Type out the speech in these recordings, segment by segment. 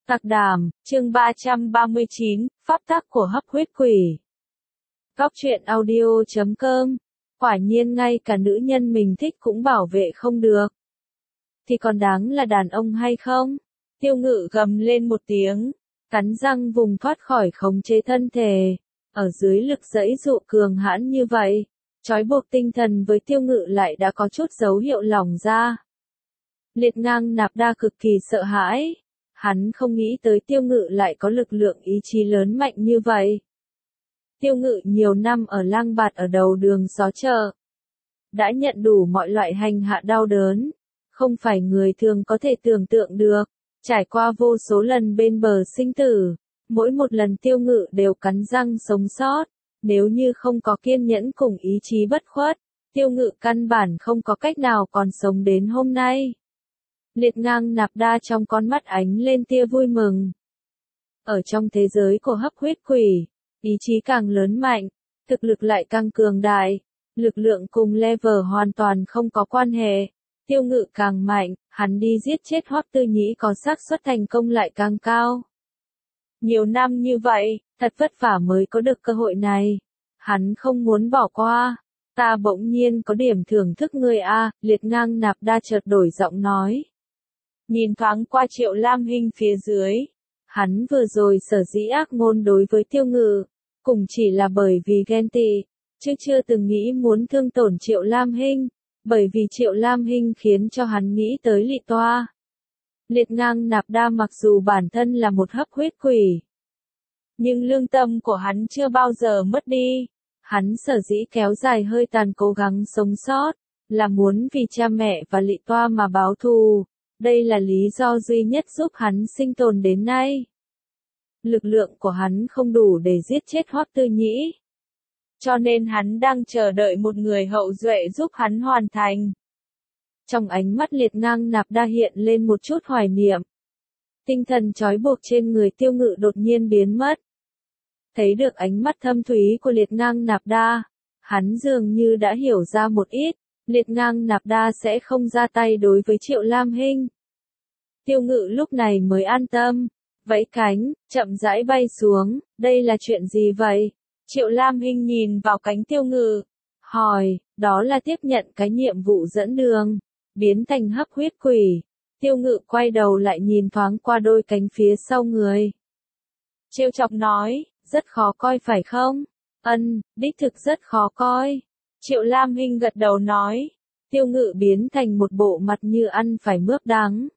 Tạc Đàm, chương 339, Pháp tắc của hấp huyết quỷ. Góc truyện audio.com. Quả nhiên ngay cả nữ nhân mình thích cũng bảo vệ không được. Thì còn đáng là đàn ông hay không? Tiêu Ngự gầm lên một tiếng, cắn răng vùng thoát khỏi khống chế thân thể. Ở dưới lực giãy dụ cường hãn như vậy, trói buộc tinh thần với Tiêu Ngự lại đã có chút dấu hiệu lỏng ra. Liệt Ngang Nạp Đa cực kỳ sợ hãi. Hắn không nghĩ tới Tiêu Ngự lại có lực lượng ý chí lớn mạnh như vậy. Tiêu Ngự nhiều năm ở lang bạt ở đầu đường xó chợ, đã nhận đủ mọi loại hành hạ đau đớn, không phải người thường có thể tưởng tượng được. Trải qua vô số lần bên bờ sinh tử, mỗi một lần Tiêu Ngự đều cắn răng sống sót. Nếu như không có kiên nhẫn cùng ý chí bất khuất, Tiêu Ngự căn bản không có cách nào còn sống đến hôm nay. Liệt Ngang Nạp Đa trong con mắt ánh lên tia vui mừng. Ở trong thế giới của hấp huyết quỷ, ý chí càng lớn mạnh, thực lực lại càng cường đại, lực lượng cùng level hoàn toàn không có quan hệ. Tiêu Ngự càng mạnh, hắn đi giết chết Hoắc Tư Nhĩ có xác suất thành công lại càng cao. Nhiều năm như vậy, thật vất vả mới có được cơ hội này. Hắn không muốn bỏ qua. Ta bỗng nhiên có điểm thưởng thức ngươi a, Liệt Ngang Nạp Đa chợt đổi giọng nói. Nhìn thoáng qua Triệu Lam Hinh phía dưới, hắn vừa rồi sở dĩ ác ngôn đối với Tiêu Ngự, cũng chỉ là bởi vì ghen tị, chứ chưa từng nghĩ muốn thương tổn Triệu Lam Hinh, bởi vì Triệu Lam Hinh khiến cho hắn nghĩ tới Lị Toa. Liệt Ngang Nạp Đa mặc dù bản thân là một hấp huyết quỷ, nhưng lương tâm của hắn chưa bao giờ mất đi. Hắn sở dĩ kéo dài hơi tàn cố gắng sống sót, là muốn vì cha mẹ và Lị Toa mà báo thù. Đây là lý do duy nhất giúp hắn sinh tồn đến nay. Lực lượng của hắn không đủ để giết chết Hoắc Tư Nhĩ, cho nên hắn đang chờ đợi một người hậu duệ giúp hắn hoàn thành. Trong ánh mắt Liệt Ngang Nạp Đa hiện lên một chút hoài niệm. Tinh thần trói buộc trên người Tiêu Ngự đột nhiên biến mất. Thấy được ánh mắt thâm thúy của Liệt Ngang Nạp Đa, hắn dường như đã hiểu ra một ít. Liệt Ngang Nạp Đa sẽ không ra tay đối với Triệu Lam Hinh. Tiêu Ngự lúc này mới an tâm, vẫy cánh, chậm rãi bay xuống. Đây là chuyện gì vậy? Triệu Lam Hinh nhìn vào cánh Tiêu Ngự, hỏi, đó là tiếp nhận cái nhiệm vụ dẫn đường, biến thành hấp huyết quỷ. Tiêu Ngự quay đầu lại nhìn thoáng qua đôi cánh phía sau người. Trêu chọc nói, rất khó coi phải không? Đích thực rất khó coi. Triệu Lam Hinh gật đầu nói. Tiêu Ngự biến thành một bộ mặt như ăn phải mướp đắng.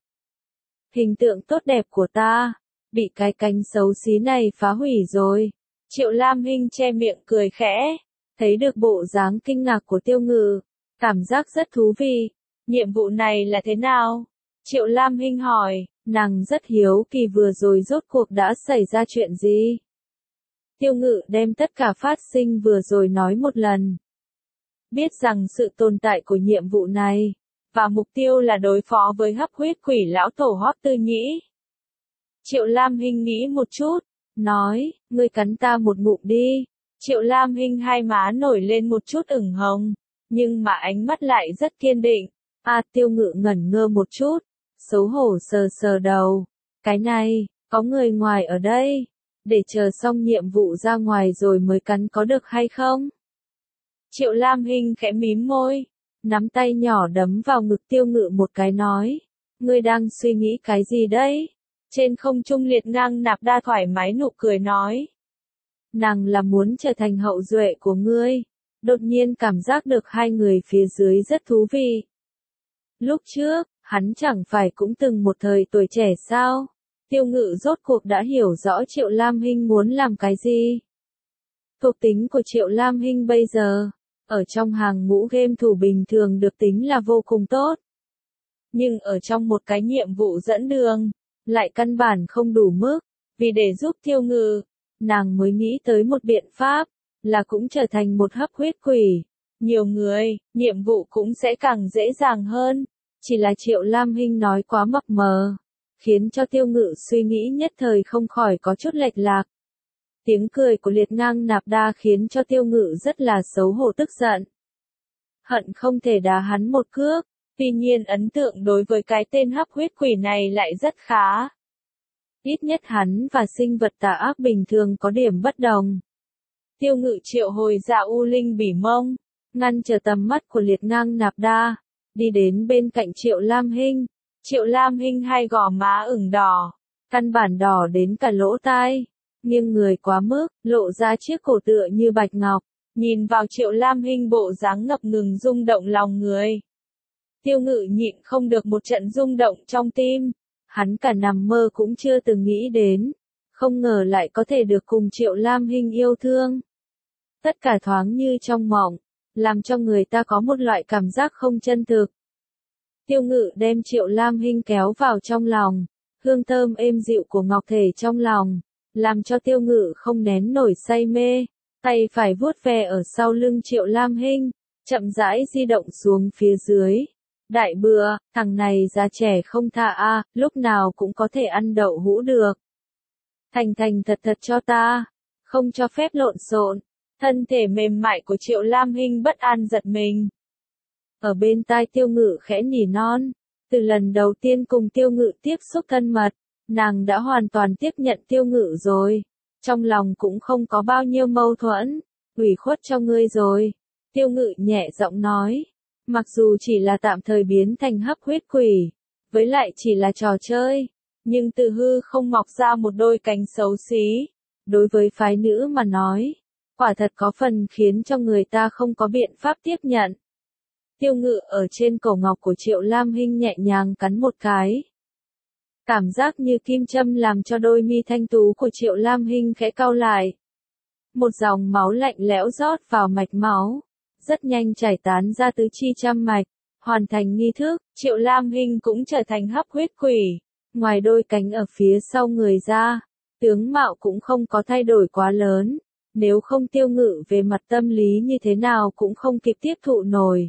Hình tượng tốt đẹp của ta, bị cái cánh xấu xí này phá hủy rồi. Triệu Lam Hinh che miệng cười khẽ, thấy được bộ dáng kinh ngạc của Tiêu Ngự, cảm giác rất thú vị. Nhiệm vụ này là thế nào? Triệu Lam Hinh hỏi, nàng rất hiếu kỳ vừa rồi rốt cuộc đã xảy ra chuyện gì. Tiêu Ngự đem tất cả phát sinh vừa rồi nói một lần. Biết rằng sự tồn tại của nhiệm vụ này, và mục tiêu là đối phó với hấp huyết quỷ lão tổ Hoắc Tư Nhĩ. Triệu Lam Hinh nghĩ một chút, nói, ngươi cắn ta một ngụm đi. Triệu Lam Hinh hai má nổi lên một chút ửng hồng, nhưng mà ánh mắt lại rất kiên định. Tiêu Ngự ngẩn ngơ một chút, xấu hổ sờ sờ đầu. Cái này, có người ngoài ở đây, để chờ xong nhiệm vụ ra ngoài rồi mới cắn có được hay không? Triệu Lam Hinh khẽ mím môi, nắm tay nhỏ đấm vào ngực Tiêu Ngự một cái nói, ngươi đang suy nghĩ cái gì đấy? Trên không trung Liệt Ngang Nạp Đa thoải mái nụ cười nói, nàng là muốn trở thành hậu duệ của ngươi. Đột nhiên cảm giác được hai người phía dưới rất thú vị. Lúc trước, hắn chẳng phải cũng từng một thời tuổi trẻ sao? Tiêu Ngự rốt cuộc đã hiểu rõ Triệu Lam Hinh muốn làm cái gì. Thuộc tính của Triệu Lam Hinh bây giờ, ở trong hàng ngũ game thủ bình thường được tính là vô cùng tốt. Nhưng ở trong một cái nhiệm vụ dẫn đường, lại căn bản không đủ mức. Vì để giúp Tiêu Ngự, nàng mới nghĩ tới một biện pháp, là cũng trở thành một hấp huyết quỷ. Nhiều người, nhiệm vụ cũng sẽ càng dễ dàng hơn. Chỉ là Triệu Lam Hinh nói quá mập mờ, khiến cho Tiêu Ngự suy nghĩ nhất thời không khỏi có chút lệch lạc. Tiếng cười của Liệt Ngang Nạp Đa khiến cho Tiêu Ngự rất là xấu hổ tức giận. Hận không thể đá hắn một cước, tuy nhiên ấn tượng đối với cái tên hấp huyết quỷ này lại rất khá. Ít nhất hắn và sinh vật tà ác bình thường có điểm bất đồng. Tiêu Ngự triệu hồi ra U Linh Bỉ Mông, ngăn trở tầm mắt của Liệt Ngang Nạp Đa, đi đến bên cạnh Triệu Lam Hinh. Triệu Lam Hinh hai gò má ửng đỏ, căn bản đỏ đến cả lỗ tai, nghiêng người quá mức, lộ ra chiếc cổ tựa như bạch ngọc, nhìn vào Triệu Lam Hinh bộ dáng ngập ngừng rung động lòng người. Tiêu Ngự nhịn không được một trận rung động trong tim, hắn cả nằm mơ cũng chưa từng nghĩ đến, không ngờ lại có thể được cùng Triệu Lam Hinh yêu thương. Tất cả thoáng như trong mộng, làm cho người ta có một loại cảm giác không chân thực. Tiêu Ngự đem Triệu Lam Hinh kéo vào trong lòng, hương thơm êm dịu của ngọc thể trong lòng, làm cho Tiêu Ngự không nén nổi say mê, tay phải vuốt ve ở sau lưng Triệu Lam Hinh, chậm rãi di động xuống phía dưới. Đại bừa, thằng này già trẻ không tha a, lúc nào cũng có thể ăn đậu hũ được. Thành thành thật thật cho ta, không cho phép lộn xộn. Thân thể mềm mại của Triệu Lam Hinh bất an giật mình. Ở bên tai Tiêu Ngự khẽ nỉ non, từ lần đầu tiên cùng Tiêu Ngự tiếp xúc thân mật, nàng đã hoàn toàn tiếp nhận Tiêu Ngự rồi. Trong lòng cũng không có bao nhiêu mâu thuẫn, ủy khuất cho ngươi rồi. Tiêu Ngự nhẹ giọng nói, mặc dù chỉ là tạm thời biến thành hấp huyết quỷ, với lại chỉ là trò chơi, nhưng từ hư không mọc ra một đôi cánh xấu xí. Đối với phái nữ mà nói, quả thật có phần khiến cho người ta không có biện pháp tiếp nhận. Tiêu Ngự ở trên cổ ngọc của Triệu Lam Hinh nhẹ nhàng cắn một cái. Cảm giác như kim châm làm cho đôi mi thanh tú của Triệu Lam Hinh khẽ cau lại. Một dòng máu lạnh lẽo rót vào mạch máu, rất nhanh chảy tán ra tứ chi trăm mạch, hoàn thành nghi thức, Triệu Lam Hinh cũng trở thành hấp huyết quỷ. Ngoài đôi cánh ở phía sau người ra, tướng mạo cũng không có thay đổi quá lớn. Nếu không Tiêu Ngự về mặt tâm lý như thế nào cũng không kịp tiếp thụ nổi.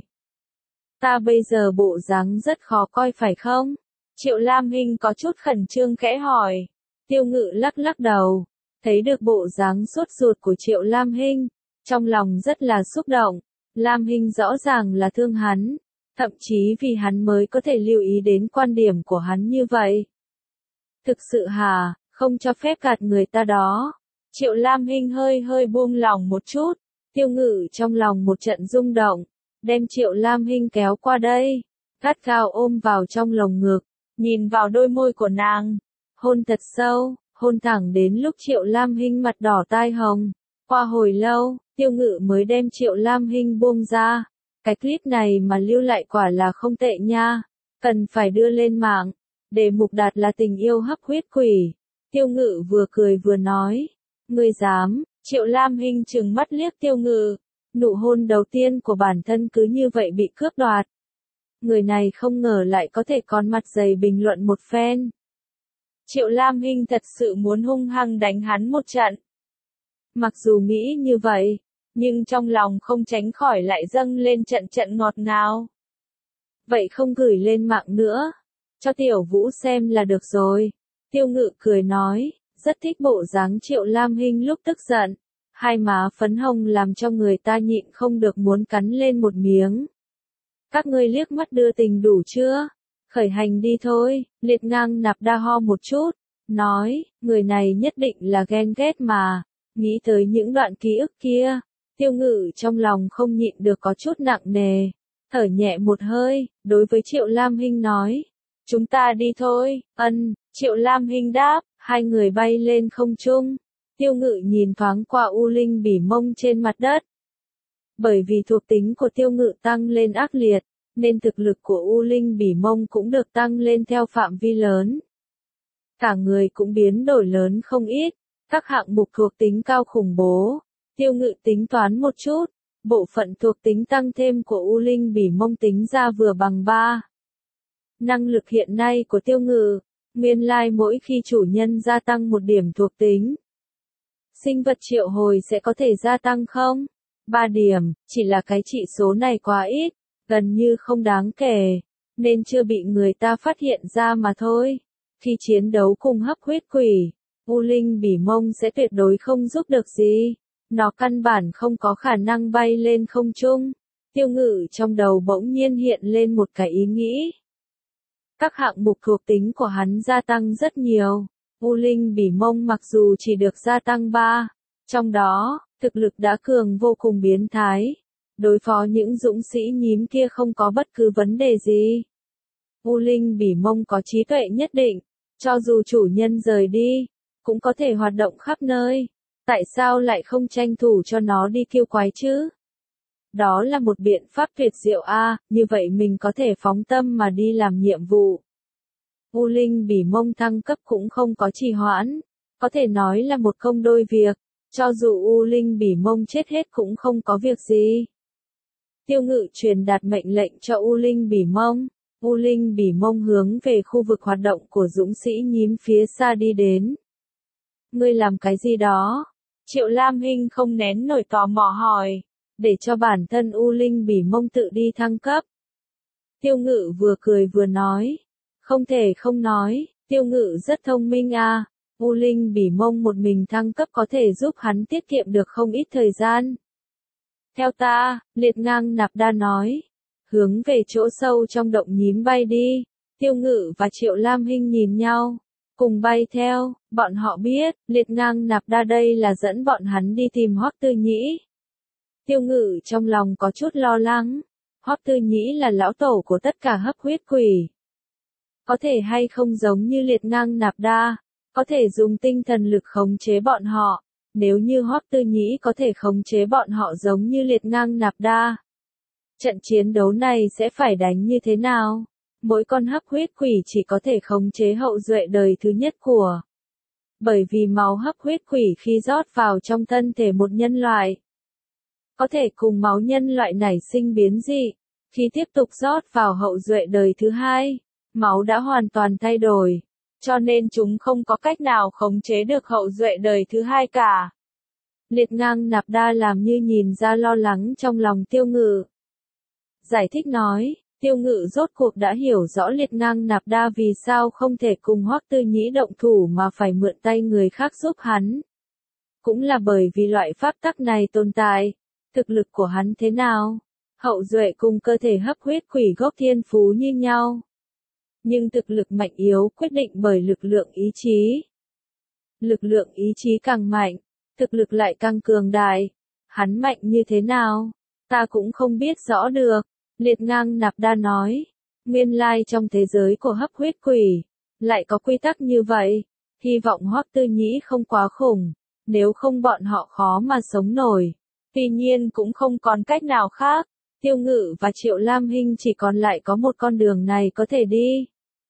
Ta bây giờ bộ dáng rất khó coi phải không? Triệu Lam Hinh có chút khẩn trương khẽ hỏi. Tiêu Ngự lắc lắc đầu, thấy được bộ dáng sốt ruột của Triệu Lam Hinh, trong lòng rất là xúc động. Lam Hinh rõ ràng là thương hắn, thậm chí vì hắn mới có thể lưu ý đến quan điểm của hắn như vậy. Thực sự hả, không cho phép gạt người ta đó. Triệu Lam Hinh hơi buông lòng một chút, Tiêu Ngự trong lòng một trận rung động, đem Triệu Lam Hinh kéo qua đây, gắt gao ôm vào trong lồng ngực, nhìn vào đôi môi của nàng, hôn thật sâu, hôn thẳng đến lúc Triệu Lam Hinh mặt đỏ tai hồng. Qua hồi lâu, Tiêu Ngự mới đem Triệu Lam Hinh buông ra. Cái clip này mà lưu lại quả là không tệ nha, cần phải đưa lên mạng. Đề mục đạt là tình yêu hấp huyết quỷ. Tiêu Ngự vừa cười vừa nói. Ngươi dám? Triệu Lam Hinh trừng mắt liếc Tiêu Ngự. Nụ hôn đầu tiên của bản thân cứ như vậy bị cướp đoạt. Người này không ngờ lại có thể còn mặt dày bình luận một phen. Triệu Lam Hinh thật sự muốn hung hăng đánh hắn một trận. Mặc dù nghĩ như vậy, nhưng trong lòng không tránh khỏi lại dâng lên trận ngọt ngào. Vậy không gửi lên mạng nữa, cho Tiểu Vũ xem là được rồi. Tiêu Ngự cười nói, rất thích bộ dáng Triệu Lam Hinh lúc tức giận. Hai má phấn hồng làm cho người ta nhịn không được muốn cắn lên một miếng. Các ngươi liếc mắt đưa tình đủ chưa? Khởi hành đi thôi. Liệt Ngang Nạp Đa ho một chút, nói, người này nhất định là ghen ghét mà. Nghĩ tới những đoạn ký ức kia, Tiêu Ngự trong lòng không nhịn được có chút nặng nề. Thở nhẹ một hơi, đối với Triệu Lam Hinh nói, chúng ta đi thôi. Ân, Triệu Lam Hinh đáp, hai người bay lên không trung. Tiêu Ngự nhìn thoáng qua U Linh Bỉ Mông trên mặt đất. Bởi vì thuộc tính của Tiêu Ngự tăng lên ác liệt, nên thực lực của U Linh Bỉ Mông cũng được tăng lên theo phạm vi lớn. Cả người cũng biến đổi lớn không ít, các hạng mục thuộc tính cao khủng bố. Tiêu Ngự tính toán một chút, bộ phận thuộc tính tăng thêm của U Linh Bỉ Mông tính ra vừa bằng 3. Năng lực hiện nay của Tiêu Ngự, nguyên lai mỗi khi chủ nhân gia tăng một điểm thuộc tính, sinh vật triệu hồi sẽ có thể gia tăng không? 3 điểm, chỉ là cái trị số này quá ít, gần như không đáng kể, nên chưa bị người ta phát hiện ra mà thôi. Khi chiến đấu cùng hấp huyết quỷ, U Linh Bỉ Mông sẽ tuyệt đối không giúp được gì. Nó căn bản không có khả năng bay lên không trung. Tiêu Ngự trong đầu bỗng nhiên hiện lên một cái ý nghĩ. Các hạng mục thuộc tính của hắn gia tăng rất nhiều. U Linh Bỉ Mông mặc dù chỉ được gia tăng 3, trong đó, thực lực đã cường vô cùng biến thái. Đối phó những dũng sĩ nhím kia không có bất cứ vấn đề gì. U Linh Bỉ Mông có trí tuệ nhất định, cho dù chủ nhân rời đi, cũng có thể hoạt động khắp nơi. Tại sao lại không tranh thủ cho nó đi kiêu quái chứ? Đó là một biện pháp tuyệt diệu a, như vậy mình có thể phóng tâm mà đi làm nhiệm vụ. U Linh Bỉ Mông thăng cấp cũng không có trì hoãn, có thể nói là một công đôi việc, cho dù U Linh Bỉ Mông chết hết cũng không có việc gì. Tiêu Ngự truyền đạt mệnh lệnh cho U Linh Bỉ Mông. U Linh Bỉ Mông hướng về khu vực hoạt động của dũng sĩ nhím phía xa đi đến. Ngươi làm cái gì đó? Triệu Lam Hinh không nén nổi tò mò hỏi, để cho bản thân U Linh Bỉ Mông tự đi thăng cấp. Tiêu Ngự vừa cười vừa nói, không thể không nói, Tiêu Ngự rất thông minh à, U Linh Bỉ Mông một mình thăng cấp có thể giúp hắn tiết kiệm được không ít thời gian. Theo ta, Liệt Ngang Nạp Đa nói, hướng về chỗ sâu trong động nhím bay đi. Tiêu Ngự và Triệu Lam Hinh nhìn nhau, cùng bay theo, bọn họ biết, Liệt Ngang Nạp Đa đây là dẫn bọn hắn đi tìm Hoắc Tư Nhĩ. Tiêu Ngự trong lòng có chút lo lắng, Hoắc Tư Nhĩ là lão tổ của tất cả hấp huyết quỷ. Có thể hay không giống như Liệt Ngang Nạp Đa, có thể dùng tinh thần lực khống chế bọn họ, nếu như Hoắc Tư Nhĩ có thể khống chế bọn họ giống như Liệt Ngang Nạp Đa. Trận chiến đấu này sẽ phải đánh như thế nào? Mỗi con hấp huyết quỷ chỉ có thể khống chế hậu duệ đời thứ nhất của. Bởi vì máu hấp huyết quỷ khi rót vào trong thân thể một nhân loại, có thể cùng máu nhân loại nảy sinh biến dị. Khi tiếp tục rót vào hậu duệ đời thứ hai, máu đã hoàn toàn thay đổi, cho nên chúng không có cách nào khống chế được hậu duệ đời thứ hai cả. Liệt Ngang Nạp Đa làm như nhìn ra lo lắng trong lòng Tiêu Ngự. Giải thích nói, Tiêu Ngự rốt cuộc đã hiểu rõ Liệt Ngang Nạp Đa vì sao không thể cùng Hoắc Tư Nhĩ động thủ mà phải mượn tay người khác giúp hắn. Cũng là bởi vì loại pháp tắc này tồn tại, thực lực của hắn thế nào? Hậu duệ cùng cơ thể hấp huyết quỷ gốc thiên phú như nhau. Nhưng thực lực mạnh yếu quyết định bởi lực lượng ý chí. Lực lượng ý chí càng mạnh, thực lực lại càng cường đại. Hắn mạnh như thế nào? Ta cũng không biết rõ được. Liệt Ngang Nạp Đa nói, nguyên lai trong thế giới của hấp huyết quỷ, lại có quy tắc như vậy, hy vọng Hoắc Tư Nhĩ không quá khủng, nếu không bọn họ khó mà sống nổi. Tuy nhiên cũng không còn cách nào khác, Tiêu Ngự và Triệu Lam Hinh chỉ còn lại có một con đường này có thể đi.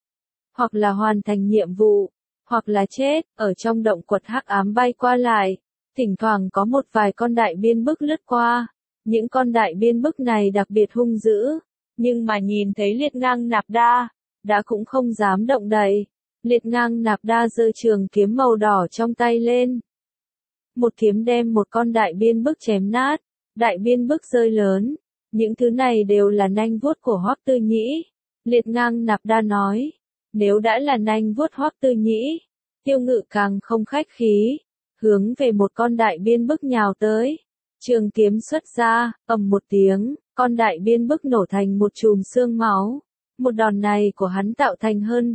Hoặc là hoàn thành nhiệm vụ, hoặc là chết, ở trong động quật hắc ám bay qua lại, thỉnh thoảng có một vài con đại biên bức lướt qua. Những con đại biên bức này đặc biệt hung dữ, nhưng mà nhìn thấy Liệt Ngang Nạp Đa, đã cũng không dám động đậy. Liệt Ngang Nạp Đa giơ trường kiếm màu đỏ trong tay lên. Một kiếm đem một con đại biên bức chém nát, đại biên bức rơi lớn. Những thứ này đều là nanh vuốt của Hoắc Tư Nhĩ. Liệt Ngang Nạp Đa nói, nếu đã là nanh vuốt Hoắc Tư Nhĩ, Tiêu Ngự càng không khách khí, hướng về một con đại biên bức nhào tới. Trường kiếm xuất ra, ầm một tiếng, con đại biên bức nổ thành một chùm xương máu. Một đòn này của hắn tạo thành hơn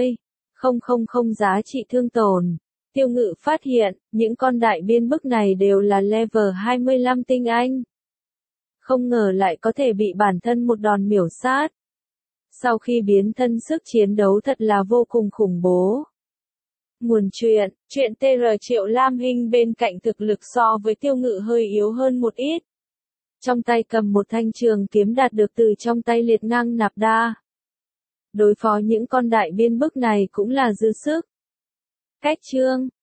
30,000 giá trị thương tổn. Tiêu Ngự phát hiện, những con đại biên bức này đều là level 25 tinh anh. Không ngờ lại có thể bị bản thân một đòn miểu sát. Sau khi biến thân sức chiến đấu thật là vô cùng khủng bố. Nguồn chuyện TR Triệu Lam Hinh bên cạnh thực lực so với Tiêu Ngự hơi yếu hơn một ít. Trong tay cầm một thanh trường kiếm đạt được từ trong tay Liệt Ngang Nạp Đa. Đối phó những con đại biên bức này cũng là dư sức. Cách chương